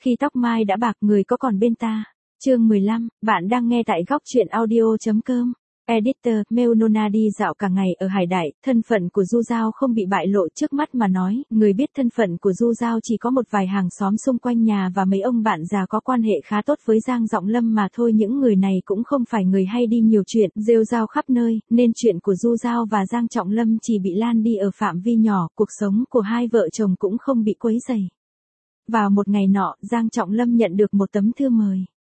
Khi tóc mai đã bạc người có còn bên ta. Chương 15, bạn đang nghe tại góc truyện audio.com. Editor, Meonona đi dạo cả ngày ở Hải Đại, thân phận của Du Giao không bị bại lộ trước mắt mà nói, người biết thân phận của Du Giao chỉ có một vài hàng xóm xung quanh nhà và mấy ông bạn già có quan hệ khá tốt với Giang Giọng Lâm mà thôi. Những người này cũng không phải người hay đi nhiều chuyện, rêu rao khắp nơi, nên chuyện của Du Giao và Giang Trọng Lâm chỉ bị lan đi ở phạm vi nhỏ, cuộc sống của hai vợ chồng cũng không bị quấy rầy. Vào một ngày nọ, Giang Trọng Lâm nhận được một tấm thư mời.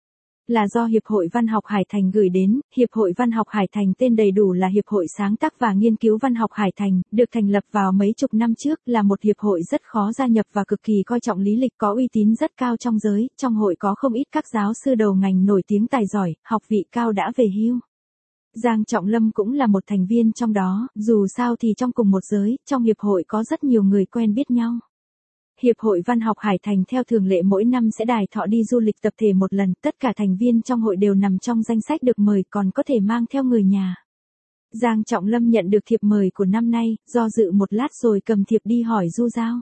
Là do Hiệp hội Văn học Hải Thành gửi đến. Hiệp hội Văn học Hải Thành tên đầy đủ là Hiệp hội Sáng tác và Nghiên cứu Văn học Hải Thành, được thành lập vào mấy chục năm trước, là một hiệp hội rất khó gia nhập và cực kỳ coi trọng lý lịch, có uy tín rất cao trong giới. Trong hội có không ít các giáo sư đầu ngành nổi tiếng tài giỏi, học vị cao đã về hưu. Giang Trọng Lâm cũng là một thành viên trong đó, dù sao thì trong cùng một giới, trong hiệp hội có rất nhiều người quen biết nhau. Hiệp hội Văn học Hải Thành theo thường lệ mỗi năm sẽ đài thọ đi du lịch tập thể một lần, tất cả thành viên trong hội đều nằm trong danh sách được mời, còn có thể mang theo người nhà. Giang Trọng Lâm nhận được thiệp mời của năm nay, do dự một lát rồi cầm thiệp đi hỏi Du Giao.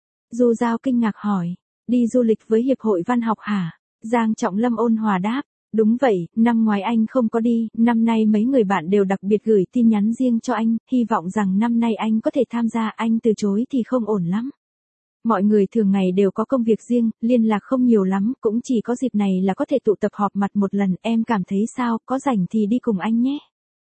Du Giao kinh ngạc hỏi, đi du lịch với Hiệp hội Văn học hả? Giang Trọng Lâm ôn hòa đáp, đúng vậy, năm ngoái anh không có đi, năm nay mấy người bạn đều đặc biệt gửi tin nhắn riêng cho anh, hy vọng rằng năm nay anh có thể tham gia, anh từ chối thì không ổn lắm. Mọi người thường ngày đều có công việc riêng, liên lạc không nhiều lắm, cũng chỉ có dịp này là có thể tụ tập họp mặt một lần, em cảm thấy sao, có rảnh thì đi cùng anh nhé.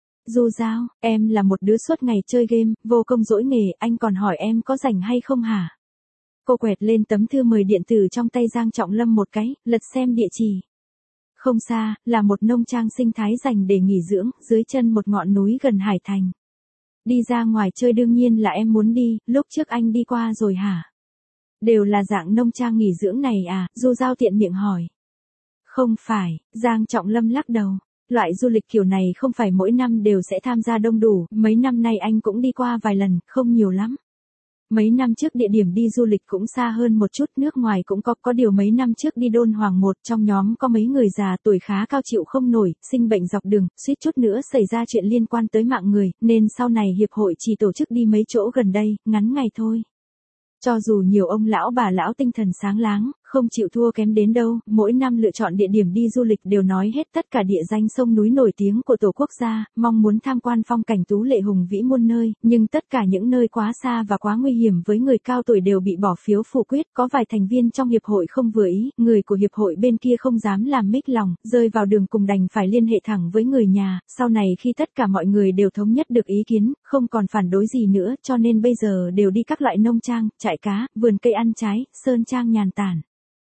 Du Giao, em là một đứa suốt ngày chơi game, vô công dỗi nghề, anh còn hỏi em có rảnh hay không hả? Cô quẹt lên tấm thư mời điện tử trong tay Giang Trọng Lâm một cái, lật xem địa chỉ. Không xa, là một nông trang sinh thái dành để nghỉ dưỡng, dưới chân một ngọn núi gần Hải Thành. Đi ra ngoài chơi đương nhiên là em muốn đi, lúc trước anh đi qua rồi hả? Đều là dạng nông trang nghỉ dưỡng này à? Du Giao tiện miệng hỏi. Không phải, Giang Trọng Lâm lắc đầu. Loại du lịch kiểu này không phải mỗi năm đều sẽ tham gia đông đủ, mấy năm nay anh cũng đi qua vài lần, không nhiều lắm. Mấy năm trước địa điểm đi du lịch cũng xa hơn một chút, nước ngoài cũng có điều mấy năm trước đi Đôn Hoàng một, trong nhóm có mấy người già tuổi khá cao chịu không nổi, sinh bệnh dọc đường, suýt chút nữa xảy ra chuyện liên quan tới mạng người, nên sau này hiệp hội chỉ tổ chức đi mấy chỗ gần đây, ngắn ngày thôi. Cho dù nhiều ông lão bà lão tinh thần sáng láng, không chịu thua kém đến đâu, mỗi năm lựa chọn địa điểm đi du lịch đều nói hết tất cả địa danh sông núi nổi tiếng của tổ quốc gia, mong muốn tham quan phong cảnh tú lệ hùng vĩ muôn nơi, nhưng tất cả những nơi quá xa và quá nguy hiểm với người cao tuổi đều bị bỏ phiếu phủ quyết. Có vài thành viên trong hiệp hội không vừa ý, người của hiệp hội bên kia không dám làm mếch lòng, rơi vào đường cùng đành phải liên hệ thẳng với người nhà. Sau này khi tất cả mọi người đều thống nhất được ý kiến, không còn phản đối gì nữa, cho nên bây giờ đều đi các loại nông trang, trại cá, vườn cây ăn trái, sơn trang nhàn tản.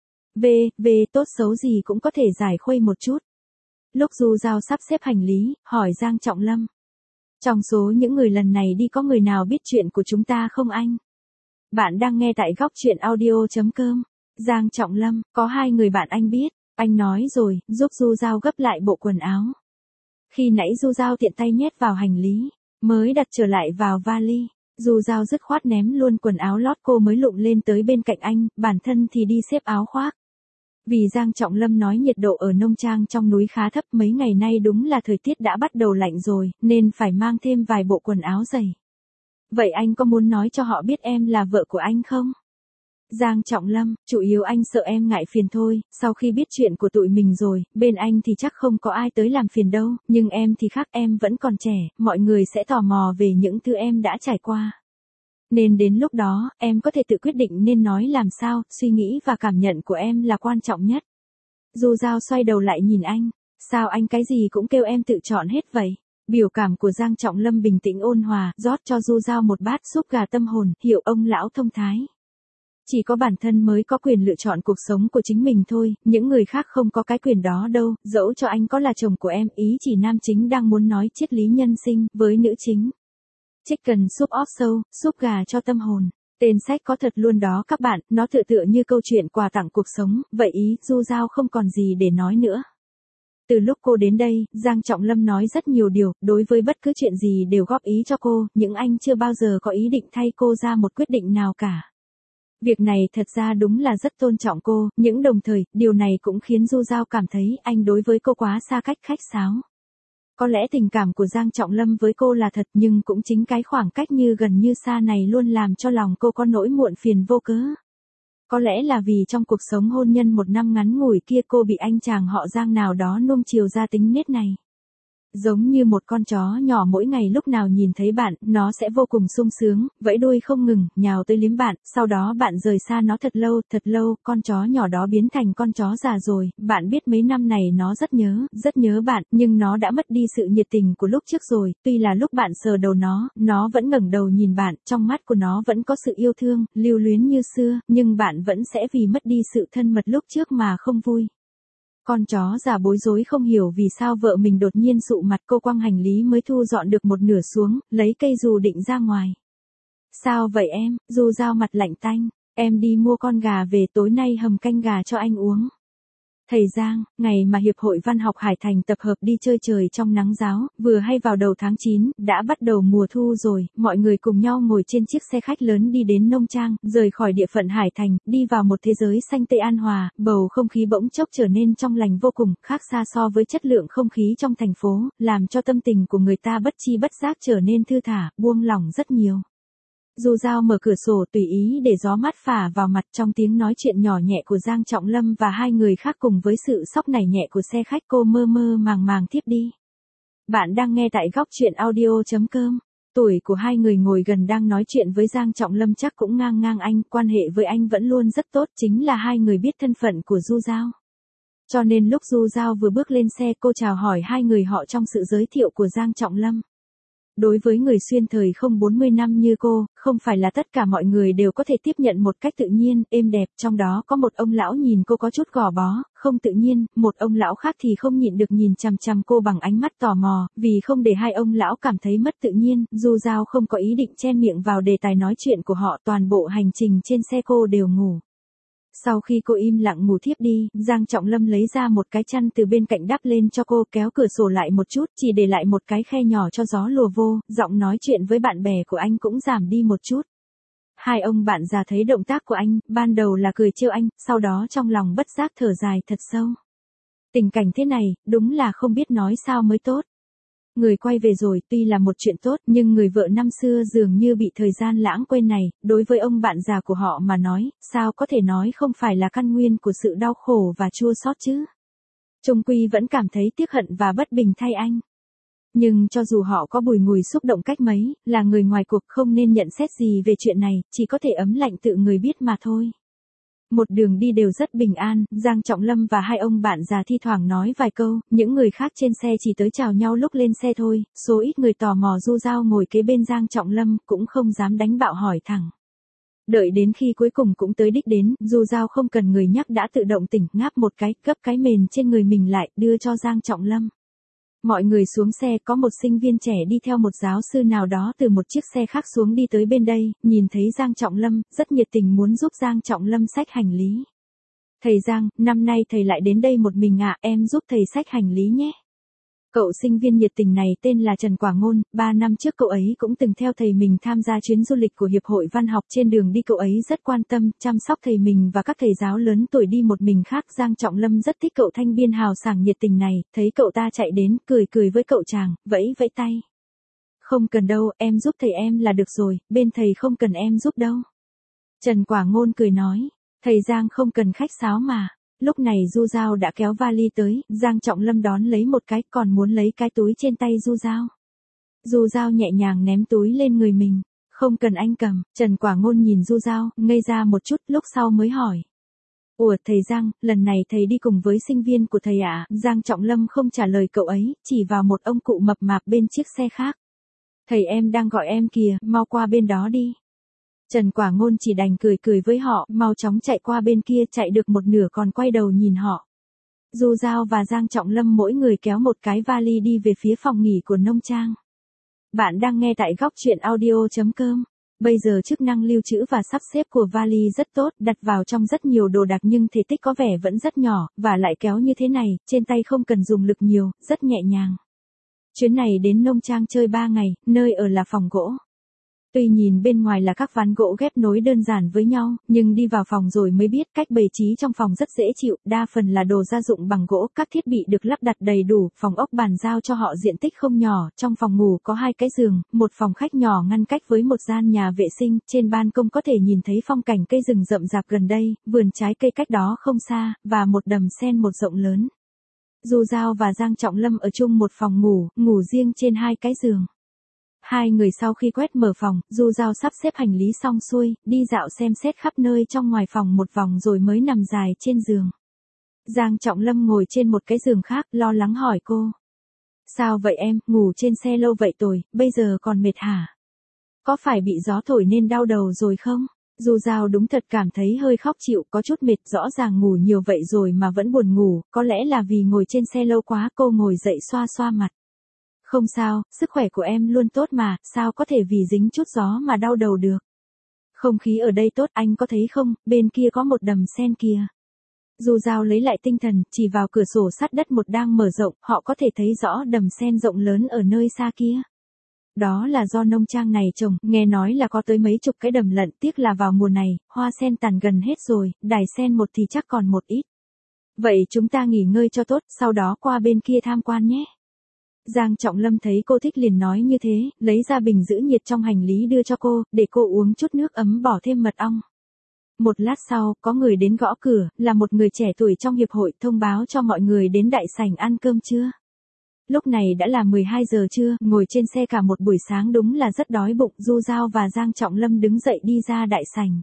Tốt xấu gì cũng có thể giải khuây một chút. Lúc Du Giao sắp xếp hành lý, hỏi Giang Trọng Lâm. Trong số những người lần này đi có người nào biết chuyện của chúng ta không anh? Bạn đang nghe tại góc truyện audio.com. Giang Trọng Lâm, có 2 người bạn anh biết. Anh nói rồi, giúp Du Giao gấp lại bộ quần áo. Khi nãy Du Giao tiện tay nhét vào hành lý, mới đặt trở lại vào vali. Du Giao dứt khoát ném luôn quần áo lót cô mới lụng lên tới bên cạnh anh, bản thân thì đi xếp áo khoác. Vì Giang Trọng Lâm nói nhiệt độ ở nông trang trong núi khá thấp, mấy ngày nay đúng là thời tiết đã bắt đầu lạnh rồi, nên phải mang thêm vài bộ quần áo dày. Vậy anh có muốn nói cho họ biết em là vợ của anh không? Giang Trọng Lâm, chủ yếu anh sợ em ngại phiền thôi, sau khi biết chuyện của tụi mình rồi, bên anh thì chắc không có ai tới làm phiền đâu, nhưng em thì khác, em vẫn còn trẻ, mọi người sẽ tò mò về những thứ em đã trải qua. Nên đến lúc đó, em có thể tự quyết định nên nói làm sao, suy nghĩ và cảm nhận của em là quan trọng nhất. Du Giao xoay đầu lại nhìn anh, sao anh cái gì cũng kêu em tự chọn hết vậy? Biểu cảm của Giang Trọng Lâm bình tĩnh ôn hòa, rót cho Du Giao một bát súp gà tâm hồn, hiệu ông lão thông thái. Chỉ có bản thân mới có quyền lựa chọn cuộc sống của chính mình thôi, những người khác không có cái quyền đó đâu, dẫu cho anh có là chồng của em, ý chỉ nam chính đang muốn nói triết lý nhân sinh, với nữ chính. Chicken soup of soul, súp gà cho tâm hồn. Tên sách có thật luôn đó các bạn, nó tựa như câu chuyện quà tặng cuộc sống, vậy ý, Du Giao không còn gì để nói nữa. Từ lúc cô đến đây, Giang Trọng Lâm nói rất nhiều điều, đối với bất cứ chuyện gì đều góp ý cho cô, nhưng anh chưa bao giờ có ý định thay cô ra một quyết định nào cả. Việc này thật ra đúng là rất tôn trọng cô, nhưng đồng thời, điều này cũng khiến Du Giao cảm thấy anh đối với cô quá xa cách khách sáo. Có lẽ tình cảm của Giang Trọng Lâm với cô là thật, nhưng cũng chính cái khoảng cách như gần như xa này luôn làm cho lòng cô có nỗi muộn phiền vô cớ. Có lẽ là vì trong cuộc sống hôn nhân một năm ngắn ngủi kia cô bị anh chàng họ Giang nào đó nuông chiều ra tính nết này. Giống như một con chó nhỏ mỗi ngày lúc nào nhìn thấy bạn, nó sẽ vô cùng sung sướng, vẫy đuôi không ngừng, nhào tới liếm bạn, sau đó bạn rời xa nó thật lâu, con chó nhỏ đó biến thành con chó già rồi, bạn biết mấy năm này nó rất nhớ bạn, nhưng nó đã mất đi sự nhiệt tình của lúc trước rồi, tuy là lúc bạn sờ đầu nó vẫn ngẩng đầu nhìn bạn, trong mắt của nó vẫn có sự yêu thương, lưu luyến như xưa, nhưng bạn vẫn sẽ vì mất đi sự thân mật lúc trước mà không vui. Con chó già bối rối không hiểu vì sao vợ mình đột nhiên sụ mặt, cô quăng hành lý mới thu dọn được một nửa xuống, lấy cây dù định ra ngoài. Sao vậy em? Du Dao mặt lạnh tanh, em đi mua con gà về, tối nay hầm canh gà cho anh uống. Thầy Giang, ngày mà Hiệp hội Văn học Hải Thành tập hợp đi chơi trời trong nắng ráo, vừa hay vào đầu tháng 9, đã bắt đầu mùa thu rồi, mọi người cùng nhau ngồi trên chiếc xe khách lớn đi đến Nông Trang, rời khỏi địa phận Hải Thành, đi vào một thế giới xanh tươi an hòa, bầu không khí bỗng chốc trở nên trong lành vô cùng, khác xa so với chất lượng không khí trong thành phố, làm cho tâm tình của người ta bất chi bất giác trở nên thư thả, buông lỏng rất nhiều. Du Dao mở cửa sổ tùy ý để gió mát phả vào mặt, trong tiếng nói chuyện nhỏ nhẹ của Giang Trọng Lâm và hai người khác cùng với sự sóc nảy nhẹ của xe khách, cô mơ mơ màng thiếp đi. Bạn đang nghe tại góc truyện audio.com. Tuổi của hai người ngồi gần đang nói chuyện với Giang Trọng Lâm chắc cũng ngang anh, quan hệ với anh vẫn luôn rất tốt, chính là hai người biết thân phận của Du Dao. Cho nên lúc Du Dao vừa bước lên xe, cô chào hỏi hai người họ trong sự giới thiệu của Giang Trọng Lâm. Đối với người xuyên thời không 40 năm như cô, không phải là tất cả mọi người đều có thể tiếp nhận một cách tự nhiên, êm đẹp, trong đó có một ông lão nhìn cô có chút gò bó, không tự nhiên, một ông lão khác thì không nhịn được nhìn chằm chằm cô bằng ánh mắt tò mò, vì không để hai ông lão cảm thấy mất tự nhiên, Du Dao không có ý định chen miệng vào đề tài nói chuyện của họ, toàn bộ hành trình trên xe cô đều ngủ. Sau khi cô im lặng ngủ thiếp đi, Giang Trọng Lâm lấy ra một cái chăn từ bên cạnh đắp lên cho cô, kéo cửa sổ lại một chút, chỉ để lại một cái khe nhỏ cho gió lùa vô, giọng nói chuyện với bạn bè của anh cũng giảm đi một chút. Hai ông bạn già thấy động tác của anh, ban đầu là cười trêu anh, sau đó trong lòng bất giác thở dài thật sâu. Tình cảnh thế này, đúng là không biết nói sao mới tốt. Người quay về rồi, tuy là một chuyện tốt, nhưng người vợ năm xưa dường như bị thời gian lãng quên này, đối với ông bạn già của họ mà nói, sao có thể nói không phải là căn nguyên của sự đau khổ và chua xót chứ. Chung quy vẫn cảm thấy tiếc hận và bất bình thay anh. Nhưng cho dù họ có bùi ngùi xúc động cách mấy, là người ngoài cuộc không nên nhận xét gì về chuyện này, chỉ có thể ấm lạnh tự người biết mà thôi. Một đường đi đều rất bình an, Giang Trọng Lâm và hai ông bạn già thi thoảng nói vài câu, những người khác trên xe chỉ tới chào nhau lúc lên xe thôi, số ít người tò mò. Du Dao ngồi kế bên Giang Trọng Lâm cũng không dám đánh bạo hỏi thẳng. Đợi đến khi cuối cùng cũng tới đích đến, Du Dao không cần người nhắc đã tự động tỉnh, ngáp một cái, gấp cái mền trên người mình lại, đưa cho Giang Trọng Lâm. Mọi người xuống xe, có một sinh viên trẻ đi theo một giáo sư nào đó từ một chiếc xe khác xuống đi tới bên đây, nhìn thấy Giang Trọng Lâm, rất nhiệt tình muốn giúp Giang Trọng Lâm xách hành lý. Thầy Giang, năm nay thầy lại đến đây một mình à, em giúp thầy xách hành lý nhé. Cậu sinh viên nhiệt tình này tên là Trần Quả Ngôn, 3 năm trước cậu ấy cũng từng theo thầy mình tham gia chuyến du lịch của Hiệp hội Văn học, trên đường đi cậu ấy rất quan tâm, chăm sóc thầy mình và các thầy giáo lớn tuổi đi một mình khác. Giang Trọng Lâm rất thích cậu thanh niên hào sảng nhiệt tình này, thấy cậu ta chạy đến, cười với cậu chàng, vẫy tay. Không cần đâu, em giúp thầy em là được rồi, bên thầy không cần em giúp đâu. Trần Quả Ngôn cười nói, thầy Giang không cần khách sáo mà. Lúc này Du Dao đã kéo vali tới, Giang Trọng Lâm đón lấy một cái, còn muốn lấy cái túi trên tay Du Dao. Du Dao nhẹ nhàng ném túi lên người mình, không cần anh cầm. Trần Quả Ngôn nhìn Du Dao, ngây ra một chút, lúc sau mới hỏi. Ủa thầy Giang, lần này thầy đi cùng với sinh viên của thầy à? Giang Trọng Lâm không trả lời cậu ấy, chỉ vào một ông cụ mập mạp bên chiếc xe khác. Thầy em đang gọi em kìa, mau qua bên đó đi. Trần Quả Ngôn chỉ đành cười với họ, mau chóng chạy qua bên kia, chạy được một nửa còn quay đầu nhìn họ. Du Dao và Giang Trọng Lâm mỗi người kéo một cái vali đi về phía phòng nghỉ của Nông Trang. Bạn đang nghe tại góc truyện audio.com. Bây giờ chức năng lưu trữ và sắp xếp của vali rất tốt, đặt vào trong rất nhiều đồ đạc nhưng thể tích có vẻ vẫn rất nhỏ, và lại kéo như thế này, trên tay không cần dùng lực nhiều, rất nhẹ nhàng. Chuyến này đến Nông Trang chơi 3 ngày, nơi ở là phòng gỗ. Tuy nhìn bên ngoài là các ván gỗ ghép nối đơn giản với nhau, nhưng đi vào phòng rồi mới biết cách bày trí trong phòng rất dễ chịu, đa phần là đồ gia dụng bằng gỗ, các thiết bị được lắp đặt đầy đủ, phòng ốc bàn giao cho họ diện tích không nhỏ, trong phòng ngủ có 2 cái giường, một phòng khách nhỏ ngăn cách với một gian nhà vệ sinh, trên ban công có thể nhìn thấy phong cảnh cây rừng rậm rạp gần đây, vườn trái cây cách đó không xa, và một đầm sen một rộng lớn. Du Giao và Giang Trọng Lâm ở chung một phòng ngủ, ngủ riêng trên 2 cái giường. Hai người sau khi quét mở phòng, Du Giao sắp xếp hành lý xong xuôi, đi dạo xem xét khắp nơi trong ngoài phòng một vòng rồi mới nằm dài trên giường. Giang Trọng Lâm ngồi trên một cái giường khác, lo lắng hỏi cô. Sao vậy em, ngủ trên xe lâu vậy rồi, bây giờ còn mệt hả? Có phải bị gió thổi nên đau đầu rồi không? Du Giao đúng thật cảm thấy hơi khó chịu, có chút mệt, rõ ràng ngủ nhiều vậy rồi mà vẫn buồn ngủ, có lẽ là vì ngồi trên xe lâu quá. Cô ngồi dậy xoa xoa mặt. Không sao, sức khỏe của em luôn tốt mà, sao có thể vì dính chút gió mà đau đầu được. Không khí ở đây tốt, anh có thấy không, bên kia có một đầm sen kìa. Du Giao lấy lại tinh thần, chỉ vào cửa sổ sắt đất một đang mở rộng, họ có thể thấy rõ đầm sen rộng lớn ở nơi xa kia. Đó là do nông trang này trồng, nghe nói là có tới mấy chục cái đầm lận, tiếc là vào mùa này, hoa sen tàn gần hết rồi, đài sen một thì chắc còn một ít. Vậy chúng ta nghỉ ngơi cho tốt, sau đó qua bên kia tham quan nhé. Giang Trọng Lâm thấy cô thích liền nói như thế, lấy ra bình giữ nhiệt trong hành lý đưa cho cô, để cô uống chút nước ấm bỏ thêm mật ong. Một lát sau, có người đến gõ cửa, là một người trẻ tuổi trong hiệp hội, thông báo cho mọi người đến đại sảnh ăn cơm trưa. Lúc này đã là 12 giờ trưa, ngồi trên xe cả một buổi sáng đúng là rất đói bụng, Du Giao và Giang Trọng Lâm đứng dậy đi ra đại sảnh.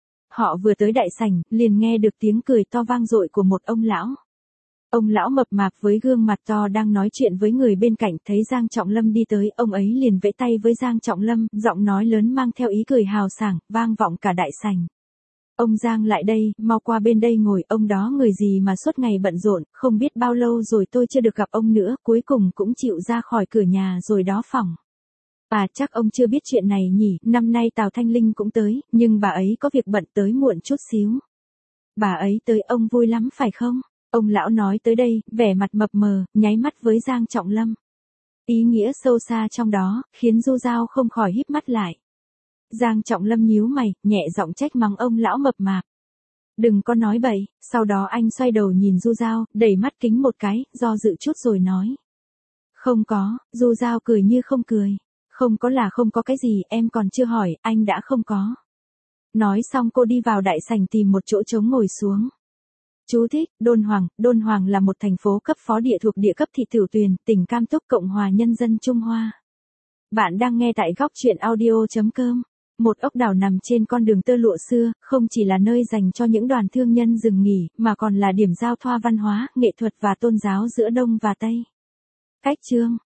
Họ vừa tới đại sảnh, liền nghe được tiếng cười to vang dội của một ông lão. Ông lão mập mạp với gương mặt to đang nói chuyện với người bên cạnh, thấy Giang Trọng Lâm đi tới, ông ấy liền vẫy tay với Giang Trọng Lâm, giọng nói lớn mang theo ý cười hào sảng, vang vọng cả đại sảnh. Ông Giang lại đây, mau qua bên đây ngồi, ông đó người gì mà suốt ngày bận rộn, không biết bao lâu rồi tôi chưa được gặp ông nữa, cuối cùng cũng chịu ra khỏi cửa nhà rồi đó phỏng. À chắc ông chưa biết chuyện này nhỉ, năm nay Tào Thanh Linh cũng tới, nhưng bà ấy có việc bận tới muộn chút xíu. Bà ấy tới ông vui lắm phải không? Ông lão nói tới đây, vẻ mặt mập mờ, nháy mắt với Giang Trọng Lâm. Ý nghĩa sâu xa trong đó, khiến Du Giao không khỏi híp mắt lại. Giang Trọng Lâm nhíu mày, nhẹ giọng trách mắng ông lão mập mạp. Đừng có nói bậy, sau đó anh xoay đầu nhìn Du Giao, đẩy mắt kính một cái, do dự chút rồi nói. Không có, Du Giao cười như không cười. Không có là không có cái gì, em còn chưa hỏi, anh đã không có. Nói xong cô đi vào đại sảnh tìm một chỗ trống ngồi xuống. Chú thích, Đôn Hoàng là một thành phố cấp phó địa thuộc địa cấp thị Thử Tuyền, tỉnh Cam Túc, Cộng hòa Nhân dân Trung Hoa. Bạn đang nghe tại góc truyện audio.com. Một ốc đảo nằm trên con đường tơ lụa xưa, không chỉ là nơi dành cho những đoàn thương nhân dừng nghỉ, mà còn là điểm giao thoa văn hóa, nghệ thuật và tôn giáo giữa Đông và Tây. Cách chương